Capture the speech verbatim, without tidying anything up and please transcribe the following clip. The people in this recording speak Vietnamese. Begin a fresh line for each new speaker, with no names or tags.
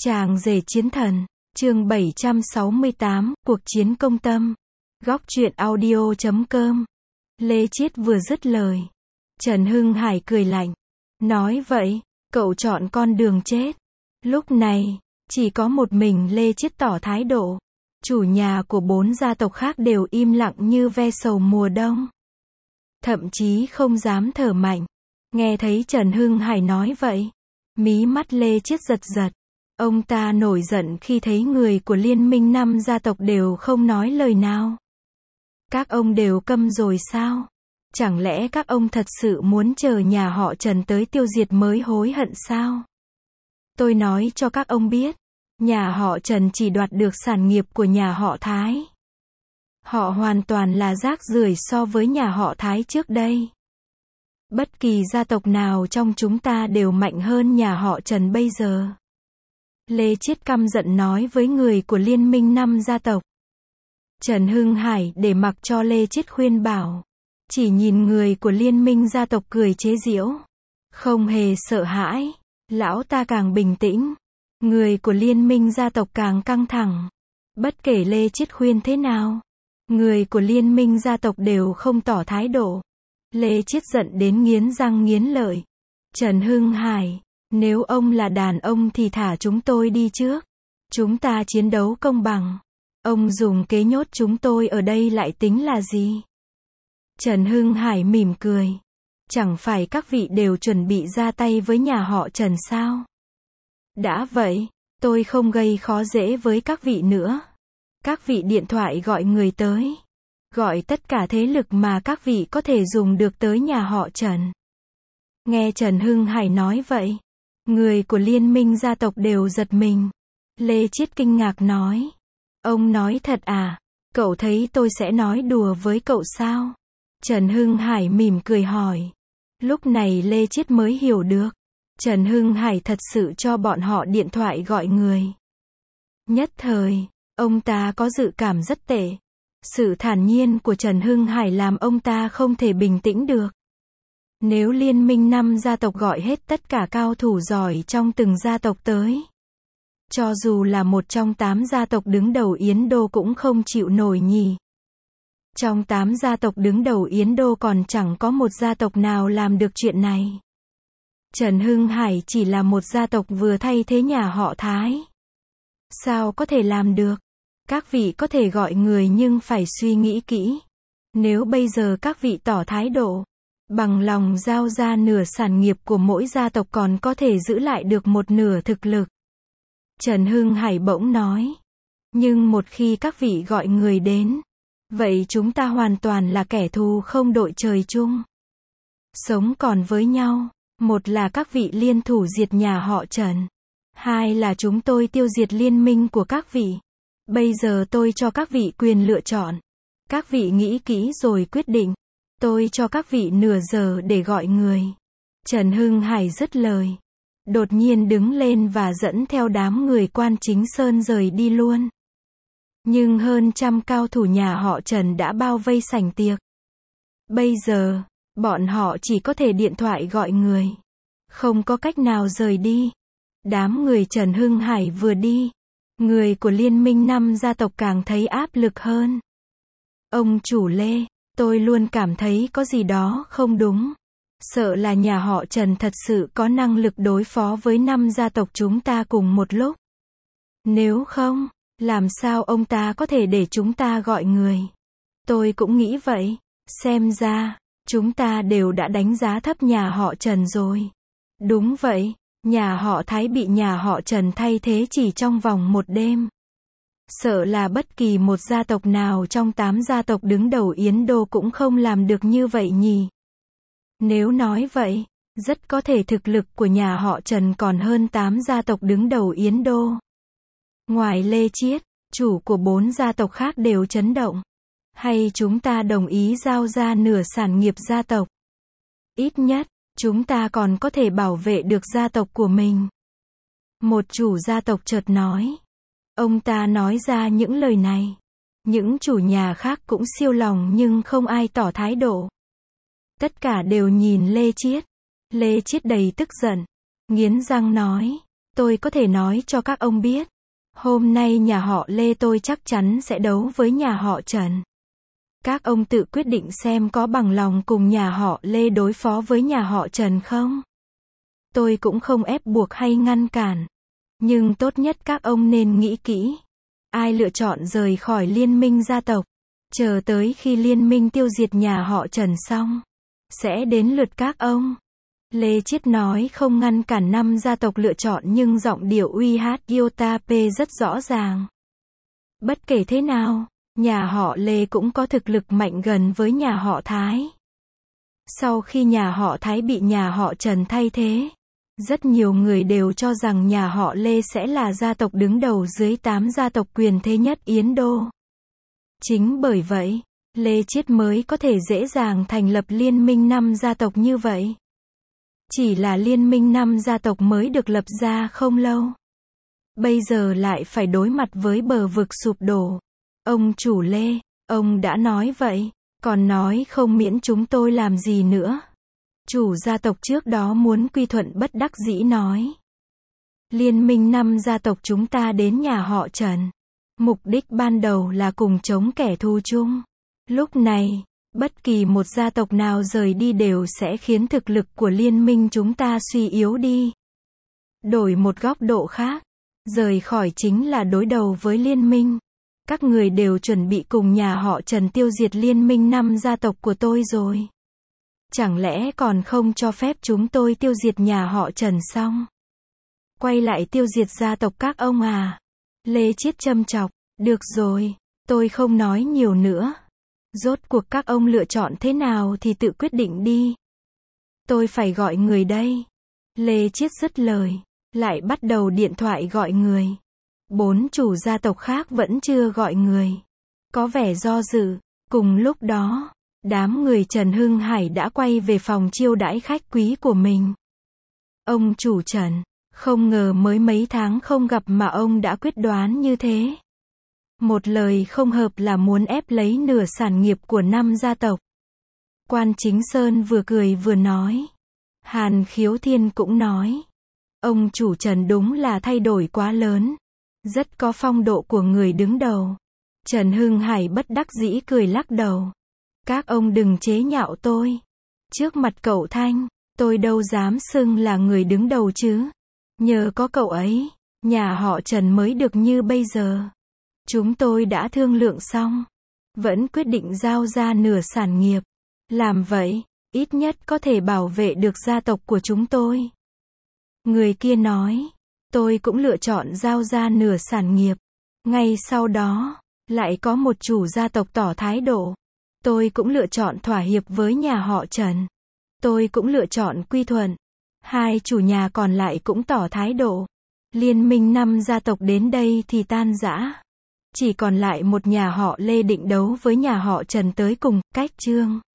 Chàng rể chiến thần, chương bảy trăm sáu mươi tám, cuộc chiến công tâm. Góc truyện audio chấm com. Lê Chiết vừa dứt lời, Trần Hưng Hải cười lạnh, nói vậy, cậu chọn con đường chết. Lúc này, chỉ có một mình Lê Chiết tỏ thái độ. Chủ nhà của bốn gia tộc khác đều im lặng như ve sầu mùa đông. Thậm chí không dám thở mạnh. Nghe thấy Trần Hưng Hải nói vậy, mí mắt Lê Chiết giật giật. Ông ta nổi giận khi thấy người của liên minh năm gia tộc đều không nói lời nào. Các ông đều câm rồi sao? Chẳng lẽ các ông thật sự muốn chờ nhà họ Trần tới tiêu diệt mới hối hận sao? Tôi nói cho các ông biết, nhà họ Trần chỉ đoạt được sản nghiệp của nhà họ Thái. Họ hoàn toàn là rác rưởi so với nhà họ Thái trước đây. Bất kỳ gia tộc nào trong chúng ta đều mạnh hơn nhà họ Trần bây giờ. Lê Chiết căm giận nói với người của liên minh năm gia tộc. Trần Hưng Hải để mặc cho Lê Chiết khuyên bảo. Chỉ nhìn người của liên minh gia tộc cười chế giễu. Không hề sợ hãi. Lão ta càng bình tĩnh. Người của liên minh gia tộc càng căng thẳng. Bất kể Lê Chiết khuyên thế nào, người của liên minh gia tộc đều không tỏ thái độ. Lê Chiết giận đến nghiến răng nghiến lợi. Trần Hưng Hải, nếu ông là đàn ông thì thả chúng tôi đi trước. Chúng ta chiến đấu công bằng. Ông dùng kế nhốt chúng tôi ở đây lại tính là gì? Trần Hưng Hải mỉm cười. Chẳng phải các vị đều chuẩn bị ra tay với nhà họ Trần sao? Đã vậy, tôi không gây khó dễ với các vị nữa. Các vị điện thoại gọi người tới. Gọi tất cả thế lực mà các vị có thể dùng được tới nhà họ Trần. Nghe Trần Hưng Hải nói vậy, người của liên minh gia tộc đều giật mình. Lê Chiết kinh ngạc nói. Ông nói thật à? Cậu thấy tôi sẽ nói đùa với cậu sao? Trần Hưng Hải mỉm cười hỏi. Lúc này Lê Chiết mới hiểu được. Trần Hưng Hải thật sự cho bọn họ điện thoại gọi người. Nhất thời, ông ta có dự cảm rất tệ. Sự thản nhiên của Trần Hưng Hải làm ông ta không thể bình tĩnh được. Nếu liên minh năm gia tộc gọi hết tất cả cao thủ giỏi trong từng gia tộc tới, cho dù là một trong tám gia tộc đứng đầu Yến Đô cũng không chịu nổi nhỉ. Trong tám gia tộc đứng đầu Yến Đô còn chẳng có một gia tộc nào làm được chuyện này. Trần Hưng Hải chỉ là một gia tộc vừa thay thế nhà họ Thái. Sao có thể làm được? Các vị có thể gọi người nhưng phải suy nghĩ kỹ. Nếu bây giờ các vị tỏ thái độ, bằng lòng giao ra nửa sản nghiệp của mỗi gia tộc còn có thể giữ lại được một nửa thực lực. Trần Hưng Hải bỗng nói. Nhưng một khi các vị gọi người đến, vậy chúng ta hoàn toàn là kẻ thù không đội trời chung. Sống còn với nhau, một là các vị liên thủ diệt nhà họ Trần. Hai là chúng tôi tiêu diệt liên minh của các vị. Bây giờ tôi cho các vị quyền lựa chọn. Các vị nghĩ kỹ rồi quyết định. Tôi cho các vị nửa giờ để gọi người. Trần Hưng Hải dứt lời. Đột nhiên đứng lên và dẫn theo đám người quan chính sơn rời đi luôn. Nhưng hơn trăm cao thủ nhà họ Trần đã bao vây sảnh tiệc. Bây giờ, bọn họ chỉ có thể điện thoại gọi người. Không có cách nào rời đi. Đám người Trần Hưng Hải vừa đi, người của liên minh năm gia tộc càng thấy áp lực hơn. Ông chủ Lê, tôi luôn cảm thấy có gì đó không đúng. Sợ là nhà họ Trần thật sự có năng lực đối phó với năm gia tộc chúng ta cùng một lúc. Nếu không, làm sao ông ta có thể để chúng ta gọi người? Tôi cũng nghĩ vậy. Xem ra, chúng ta đều đã đánh giá thấp nhà họ Trần rồi. Đúng vậy, nhà họ Thái bị nhà họ Trần thay thế chỉ trong vòng một đêm. Sợ là bất kỳ một gia tộc nào trong tám gia tộc đứng đầu Yến Đô cũng không làm được như vậy nhỉ. Nếu nói vậy, rất có thể thực lực của nhà họ Trần còn hơn tám gia tộc đứng đầu Yến Đô. Ngoài Lê Chiết, chủ của bốn gia tộc khác đều chấn động. Hay chúng ta đồng ý giao ra nửa sản nghiệp gia tộc? Ít nhất, chúng ta còn có thể bảo vệ được gia tộc của mình. Một chủ gia tộc chợt nói. Ông ta nói ra những lời này. Những chủ nhà khác cũng siêu lòng nhưng không ai tỏ thái độ. Tất cả đều nhìn Lê Chiết. Lê Chiết đầy tức giận. Nghiến răng nói. Tôi có thể nói cho các ông biết. Hôm nay nhà họ Lê tôi chắc chắn sẽ đấu với nhà họ Trần. Các ông tự quyết định xem có bằng lòng cùng nhà họ Lê đối phó với nhà họ Trần không? Tôi cũng không ép buộc hay ngăn cản. Nhưng tốt nhất các ông nên nghĩ kỹ. Ai lựa chọn rời khỏi liên minh gia tộc, chờ tới khi liên minh tiêu diệt nhà họ Trần xong, sẽ đến lượt các ông. Lê Chiết nói không ngăn cản năm gia tộc lựa chọn nhưng giọng điệu uy hát Iota P rất rõ ràng. Bất kể thế nào, nhà họ Lê cũng có thực lực mạnh gần với nhà họ Thái. Sau khi nhà họ Thái bị nhà họ Trần thay thế, rất nhiều người đều cho rằng nhà họ Lê sẽ là gia tộc đứng đầu dưới tám gia tộc quyền thế nhất Yến Đô. Chính bởi vậy, Lê Chiết mới có thể dễ dàng thành lập liên minh năm gia tộc như vậy. Chỉ là liên minh năm gia tộc mới được lập ra không lâu. Bây giờ lại phải đối mặt với bờ vực sụp đổ. Ông chủ Lê, ông đã nói vậy, còn nói không miễn chúng tôi làm gì nữa. Chủ gia tộc trước đó muốn quy thuận bất đắc dĩ nói. Liên minh năm gia tộc chúng ta đến nhà họ Trần. Mục đích ban đầu là cùng chống kẻ thù chung. Lúc này, bất kỳ một gia tộc nào rời đi đều sẽ khiến thực lực của liên minh chúng ta suy yếu đi. Đổi một góc độ khác, rời khỏi chính là đối đầu với liên minh. Các người đều chuẩn bị cùng nhà họ Trần tiêu diệt liên minh năm gia tộc của tôi rồi. Chẳng lẽ còn không cho phép chúng tôi tiêu diệt nhà họ Trần xong? Quay lại tiêu diệt gia tộc các ông à? Lê Chiết châm chọc, được rồi, tôi không nói nhiều nữa. Rốt cuộc các ông lựa chọn thế nào thì tự quyết định đi. Tôi phải gọi người đây. Lê Chiết dứt lời, lại bắt đầu điện thoại gọi người. Bốn chủ gia tộc khác vẫn chưa gọi người. Có vẻ do dự. Cùng lúc đó, đám người Trần Hưng Hải đã quay về phòng chiêu đãi khách quý của mình. Ông chủ Trần, không ngờ mới mấy tháng không gặp mà ông đã quyết đoán như thế. Một lời không hợp là muốn ép lấy nửa sản nghiệp của năm gia tộc. Quan Chính Sơn vừa cười vừa nói. Hàn Khiếu Thiên cũng nói. Ông chủ Trần đúng là thay đổi quá lớn. Rất có phong độ của người đứng đầu. Trần Hưng Hải bất đắc dĩ cười lắc đầu. Các ông đừng chế nhạo tôi. Trước mặt cậu Thanh, tôi đâu dám xưng là người đứng đầu chứ. Nhờ có cậu ấy, nhà họ Trần mới được như bây giờ. Chúng tôi đã thương lượng xong. Vẫn quyết định giao ra nửa sản nghiệp. Làm vậy, ít nhất có thể bảo vệ được gia tộc của chúng tôi. Người kia nói, tôi cũng lựa chọn giao ra nửa sản nghiệp. Ngay sau đó, lại có một chủ gia tộc tỏ thái độ. Tôi cũng lựa chọn thỏa hiệp với nhà họ Trần. Tôi cũng lựa chọn quy thuận. Hai chủ nhà còn lại cũng tỏ thái độ. Liên minh năm gia tộc đến đây thì tan rã. Chỉ còn lại một nhà họ Lê định đấu với nhà họ Trần tới cùng, cách chương.